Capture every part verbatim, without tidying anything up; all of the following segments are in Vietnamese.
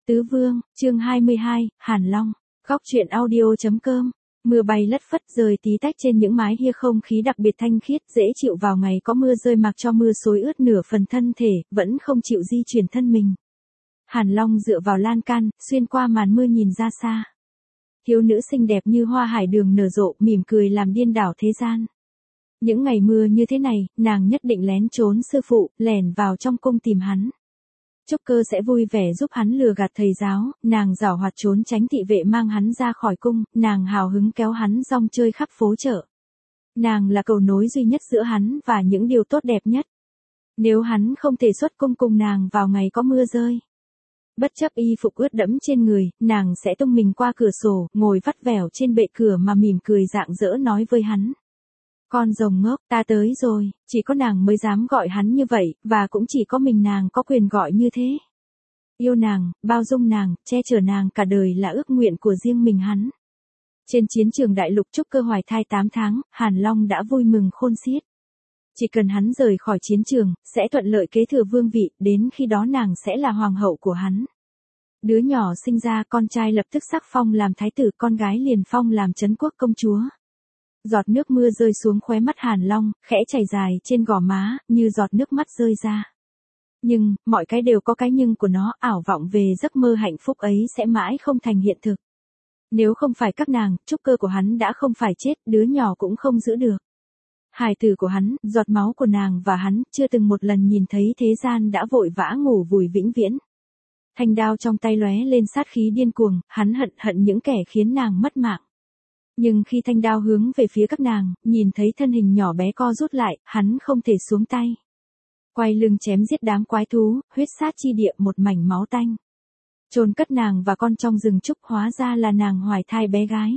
Tứ Vương, chương hai mươi hai, Hàn Long, góc truyện audio chấm com. Mưa bay lất phất rơi tí tách trên những mái hiên, không khí đặc biệt thanh khiết, dễ chịu vào ngày có mưa rơi, mặc cho mưa xối ướt nửa phần thân thể, vẫn không chịu di chuyển thân mình. Hàn Long dựa vào lan can, xuyên qua màn mưa nhìn ra xa. Thiếu nữ xinh đẹp như hoa hải đường nở rộ, mỉm cười làm điên đảo thế gian. Những ngày mưa như thế này, nàng nhất định lén trốn sư phụ, lẻn vào trong cung tìm hắn. Trúc Cơ sẽ vui vẻ giúp hắn lừa gạt thầy giáo, nàng giảo hoạt trốn tránh thị vệ mang hắn ra khỏi cung, nàng hào hứng kéo hắn rong chơi khắp phố chợ. Nàng là cầu nối duy nhất giữa hắn và những điều tốt đẹp nhất. Nếu hắn không thể xuất cung cùng nàng vào ngày có mưa rơi, bất chấp y phục ướt đẫm trên người, nàng sẽ tung mình qua cửa sổ, ngồi vắt vẻo trên bệ cửa mà mỉm cười rạng rỡ nói với hắn. Con rồng ngốc, ta tới rồi, chỉ có nàng mới dám gọi hắn như vậy, và cũng chỉ có mình nàng có quyền gọi như thế. Yêu nàng, bao dung nàng, che chở nàng cả đời là ước nguyện của riêng mình hắn. Trên chiến trường đại lục, Trúc Cơ hoài thai tám tháng, Hàn Long đã vui mừng khôn xiết. Chỉ cần hắn rời khỏi chiến trường, sẽ thuận lợi kế thừa vương vị, đến khi đó nàng sẽ là hoàng hậu của hắn. Đứa nhỏ sinh ra, con trai lập tức sắc phong làm thái tử, con gái liền phong làm trấn quốc công chúa. Giọt nước mưa rơi xuống khóe mắt Hàn Long, khẽ chảy dài trên gò má, như giọt nước mắt rơi ra. Nhưng, mọi cái đều có cái nhưng của nó, ảo vọng về giấc mơ hạnh phúc ấy sẽ mãi không thành hiện thực. Nếu không phải các nàng, Trúc Cơ của hắn đã không phải chết, đứa nhỏ cũng không giữ được. Hài tử của hắn, giọt máu của nàng và hắn, chưa từng một lần nhìn thấy thế gian đã vội vã ngủ vùi vĩnh viễn. Thanh đao trong tay lóe lên sát khí điên cuồng, hắn hận hận những kẻ khiến nàng mất mạng. Nhưng khi thanh đao hướng về phía các nàng, nhìn thấy thân hình nhỏ bé co rút lại, hắn không thể xuống tay. Quay lưng chém giết đám quái thú, huyết sát chi địa một mảnh máu tanh. Chôn cất nàng và con trong rừng trúc, hóa ra là nàng hoài thai bé gái.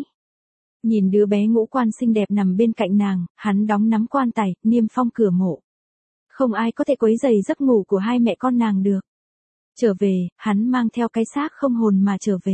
Nhìn đứa bé ngũ quan xinh đẹp nằm bên cạnh nàng, hắn đóng nắm quan tài, niêm phong cửa mộ. Không ai có thể quấy rầy giấc ngủ của hai mẹ con nàng được. Trở về, hắn mang theo cái xác không hồn mà trở về.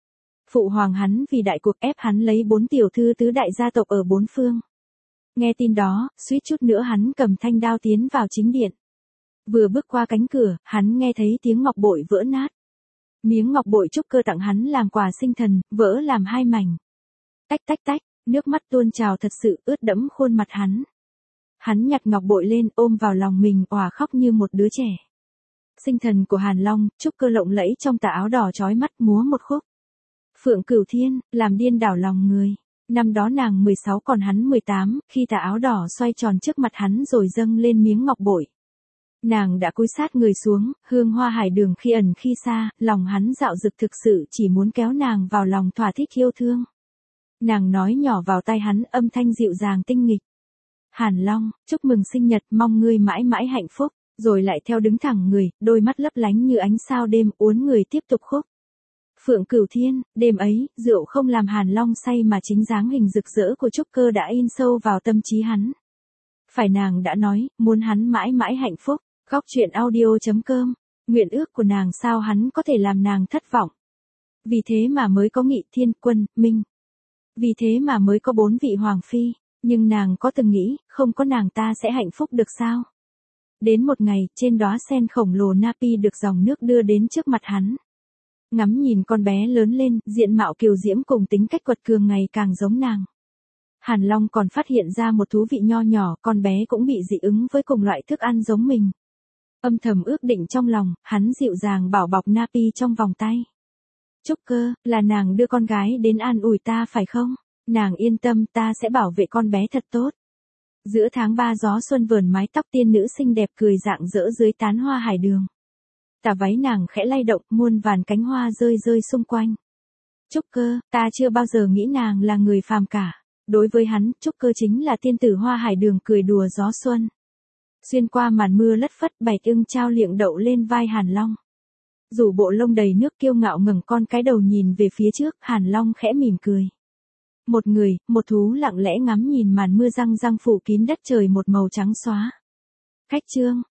Phụ hoàng hắn vì đại cuộc ép hắn lấy bốn tiểu thư tứ đại gia tộc ở bốn phương. Nghe tin đó, suýt chút nữa hắn cầm thanh đao tiến vào chính điện. Vừa bước qua cánh cửa, hắn nghe thấy tiếng ngọc bội vỡ nát. Miếng ngọc bội Trúc Cơ tặng hắn làm quà sinh thần, vỡ làm hai mảnh. Tách tách tách, nước mắt tuôn trào thật sự, ướt đẫm khuôn mặt hắn. Hắn nhặt ngọc bội lên, ôm vào lòng mình, òa khóc như một đứa trẻ. Sinh thần của Hàn Long, Trúc Cơ lộng lẫy trong tà áo đỏ chói mắt, múa một khúc. Phượng Cửu Thiên, làm điên đảo lòng người. Năm đó nàng mười sáu còn hắn mười tám, khi tà áo đỏ xoay tròn trước mặt hắn rồi dâng lên miếng ngọc bội. Nàng đã cúi sát người xuống, hương hoa hải đường khi ẩn khi xa, lòng hắn dạo dực thực sự chỉ muốn kéo nàng vào lòng thỏa thích yêu thương. Nàng nói nhỏ vào tai hắn, âm thanh dịu dàng tinh nghịch. Hàn Long, chúc mừng sinh nhật, mong ngươi mãi mãi hạnh phúc, rồi lại theo đứng thẳng người, đôi mắt lấp lánh như ánh sao đêm, uốn người tiếp tục khúc. Phượng Cửu Thiên, đêm ấy, rượu không làm Hàn Long say mà chính dáng hình rực rỡ của Trúc Cơ đã in sâu vào tâm trí hắn. Phải nàng đã nói, muốn hắn mãi mãi hạnh phúc, góc truyện audio chấm com, nguyện ước của nàng sao hắn có thể làm nàng thất vọng. Vì thế mà mới có Nghị Thiên, Quân, Minh. Vì thế mà mới có bốn vị hoàng phi, nhưng nàng có từng nghĩ, không có nàng ta sẽ hạnh phúc được sao? Đến một ngày, trên đóa sen khổng lồ Napi được dòng nước đưa đến trước mặt hắn. Ngắm nhìn con bé lớn lên, diện mạo kiều diễm cùng tính cách quật cường ngày càng giống nàng. Hàn Long còn phát hiện ra một thú vị nho nhỏ, con bé cũng bị dị ứng với cùng loại thức ăn giống mình. Âm thầm ước định trong lòng, hắn dịu dàng bảo bọc Napi trong vòng tay. Trúc Cơ, là nàng đưa con gái đến an ủi ta phải không? Nàng yên tâm, ta sẽ bảo vệ con bé thật tốt. Giữa tháng ba gió xuân vờn mái tóc tiên nữ xinh đẹp cười rạng rỡ dưới tán hoa hải đường. Tà váy nàng khẽ lay động, muôn vàn cánh hoa rơi rơi xung quanh. Trúc Cơ, ta chưa bao giờ nghĩ nàng là người phàm cả. Đối với hắn, Trúc Cơ chính là tiên tử hoa hải đường cười đùa gió xuân. Xuyên qua màn mưa lất phất, bạch ưng trao liệng đậu lên vai Hàn Long. Dù bộ lông đầy nước kiêu ngạo ngẩng con cái đầu nhìn về phía trước, Hàn Long khẽ mỉm cười. Một người, một thú lặng lẽ ngắm nhìn màn mưa răng răng phủ kín đất trời một màu trắng xóa. Khách chương,